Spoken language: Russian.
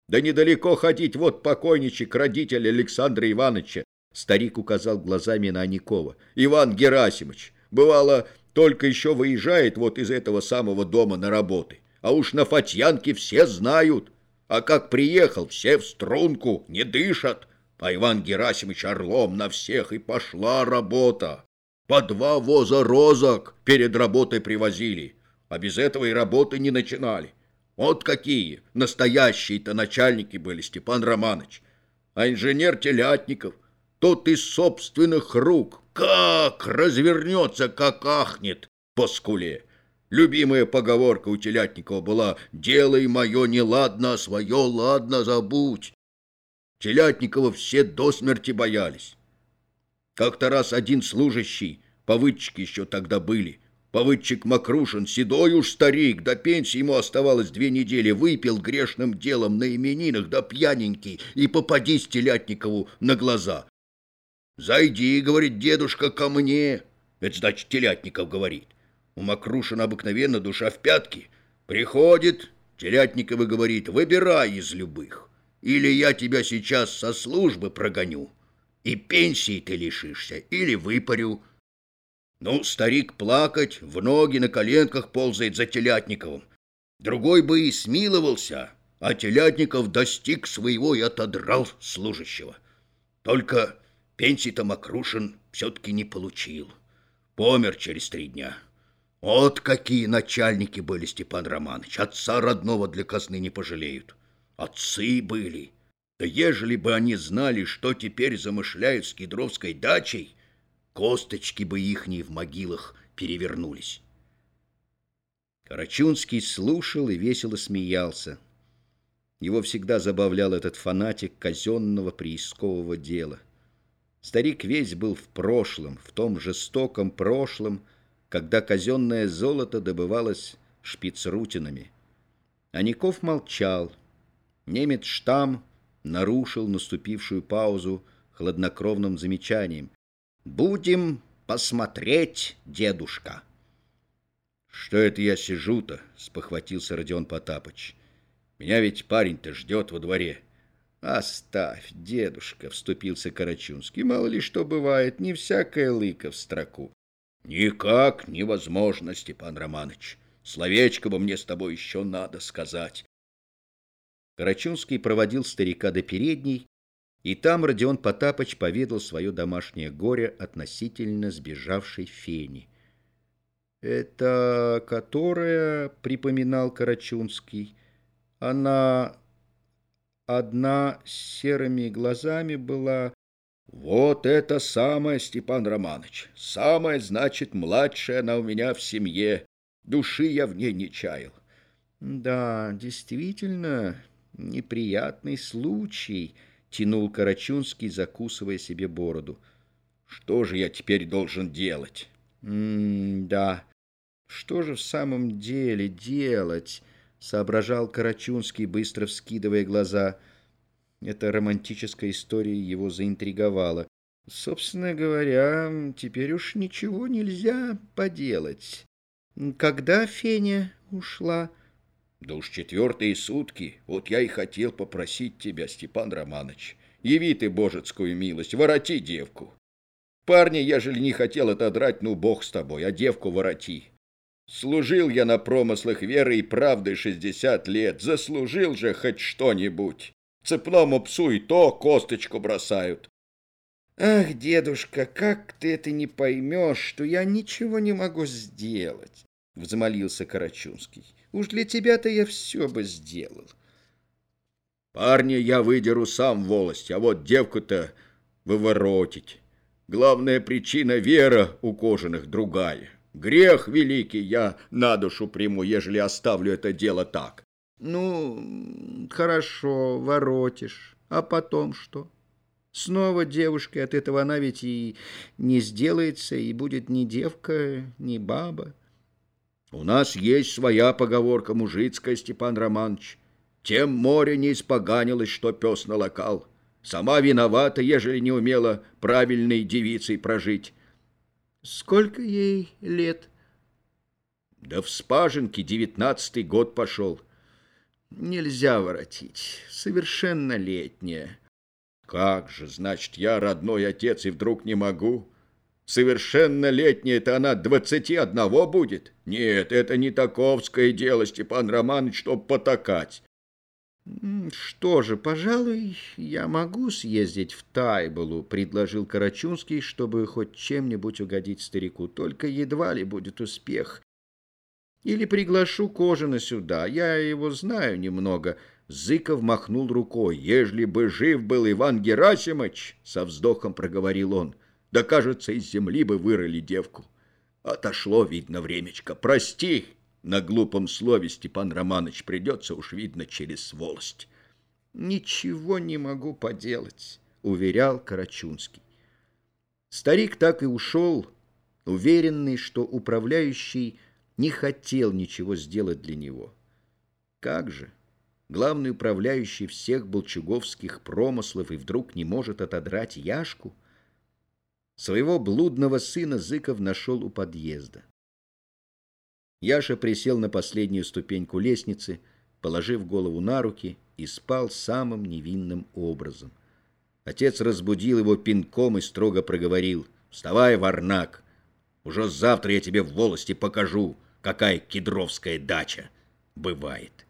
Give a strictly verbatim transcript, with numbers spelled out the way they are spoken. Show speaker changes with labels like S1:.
S1: Да недалеко ходить, вот покойничек, родитель Александра Ивановича. Старик указал глазами на Аникова. Иван Герасимович, бывало, только еще выезжает вот из этого самого дома на работы. А уж на Фатьянке все знают. А как приехал, все в струнку, не дышат. А Иван Герасимович орлом на всех, и пошла работа. По два воза розок перед работой привозили, а без этого и работы не начинали. Вот какие настоящие-то начальники были, Степан Романович. А инженер Телятников, тот из собственных рук, как развернется, как ахнет по скуле. Любимая поговорка у Телятникова была: «Делай мое неладно, а свое ладно забудь». Телятникова все до смерти боялись. Как-то раз один служащий, повыдчики еще тогда были, повыдчик Макрушин, седой уж старик, до пенсии ему оставалось две недели, выпил грешным делом на именинах, да пьяненький, и попадись Телятникову на глаза. «Зайди, — говорит дедушка, — ко мне». Это значит, Телятников говорит. У Макрушина обыкновенно душа в пятки. Приходит, Телятников и говорит: «Выбирай из любых. Или я тебя сейчас со службы прогоню, и пенсии ты лишишься, или выпарю». Ну, старик плакать, в ноги на коленках ползает за Телятниковым. Другой бы и смиловался, а Телятников достиг своего и отодрал служащего. Только пенсии-то Макрушин все-таки не получил. Помер через три дня. Вот какие начальники были, Степан Романович. Отца родного для казны не пожалеют. Отцы были. Да ежели бы они знали, что теперь замышляют с Кедровской дачей, косточки бы ихние в могилах перевернулись. Карачунский слушал и весело смеялся. Его всегда забавлял этот фанатик казенного приискового дела. Старик весь был в прошлом, в том жестоком прошлом, когда казенное золото добывалось шпицрутинами. Аников молчал. Немец Штам нарушил наступившую паузу хладнокровным замечанием: «Будем посмотреть, дедушка». «Что это я сижу-то?» — спохватился Родион Потапыч. «Меня ведь парень-то ждет во дворе». «Оставь, дедушка», — вступился Карачунский. «Мало ли что бывает, не всякая лыка в строку». «Никак невозможно, Степан Романович. Словечко бы мне с тобой еще надо сказать». Карачунский проводил старика до передней, и там Родион Потапыч поведал свое домашнее горе относительно сбежавшей Фени. «Это которая, — припоминал Карачунский, — она одна с серыми глазами была». «Вот это самое, Степан Романович, самое, значит, младшая она у меня в семье. Души я в ней не чаял». «Да, действительно, неприятный случай», — тянул Карачунский, закусывая себе бороду. «Что же я теперь должен делать?» «М-да, что же в самом деле делать?» — соображал Карачунский, быстро вскидывая глаза. Эта романтическая история его заинтриговала. «Собственно говоря, теперь уж ничего нельзя поделать. Когда Феня ушла?» «Да уж четвертые сутки. Вот я и хотел попросить тебя, Степан Романович, яви ты божецкую милость, вороти девку. Парня, ежели не хотел отодрать, ну, бог с тобой, а девку вороти. Служил я на промыслах веры и правды шестьдесят лет, заслужил же хоть что-нибудь. Цепному псу и то косточку бросают». «Ах, дедушка, как ты это не поймешь, что я ничего не могу сделать?» — взмолился Карачунский. «Уж для тебя-то я все бы сделал». «Парня я выдеру сам в волость, а вот девку-то выворотить. Главная причина — вера у кожаных другая. Грех великий я на душу приму, ежели оставлю это дело так». «Ну, хорошо, воротишь. А потом что? Снова девушкой от этого она ведь и не сделается, и будет ни девка, ни баба». «У нас есть своя поговорка мужицкая, Степан Романович. Тем море не испоганилось, что пес налокал. Сама виновата, ежели не умела правильной девицей прожить». «Сколько ей лет?» «Да в Спаженке девятнадцатый год пошел». Нельзя воротить, совершеннолетняя. Как же, значит, я родной отец и вдруг не могу? Совершеннолетняя-то она двадцати одного будет? Нет, это не таковское дело, Степан Романович, чтоб потакать. Что же, пожалуй, я могу съездить в Тайболу, предложил Карачунский, чтобы хоть чем-нибудь угодить старику, только едва ли будет успех. Или приглашу Кожина сюда, я его знаю немного. Зыков махнул рукой. Ежели бы жив был Иван Герасимыч, со вздохом проговорил он, да, кажется, из земли бы вырыли девку. Отошло, видно, времечко. Прости, на глупом слове, Степан Романович, придется уж, видно, через волость. Ничего не могу поделать, уверял Карачунский. Старик так и ушел, уверенный, что управляющий не хотел ничего сделать для него. Как же, главный управляющий всех болчуговских промыслов и вдруг не может отодрать Яшку? Своего блудного сына Зыков нашел у подъезда. Яша присел на последнюю ступеньку лестницы, положив голову на руки, и спал самым невинным образом. Отец разбудил его пинком и строго проговорил: «Вставай, варнак! Уже завтра я тебе в волости покажу, какая кедровская дача бывает».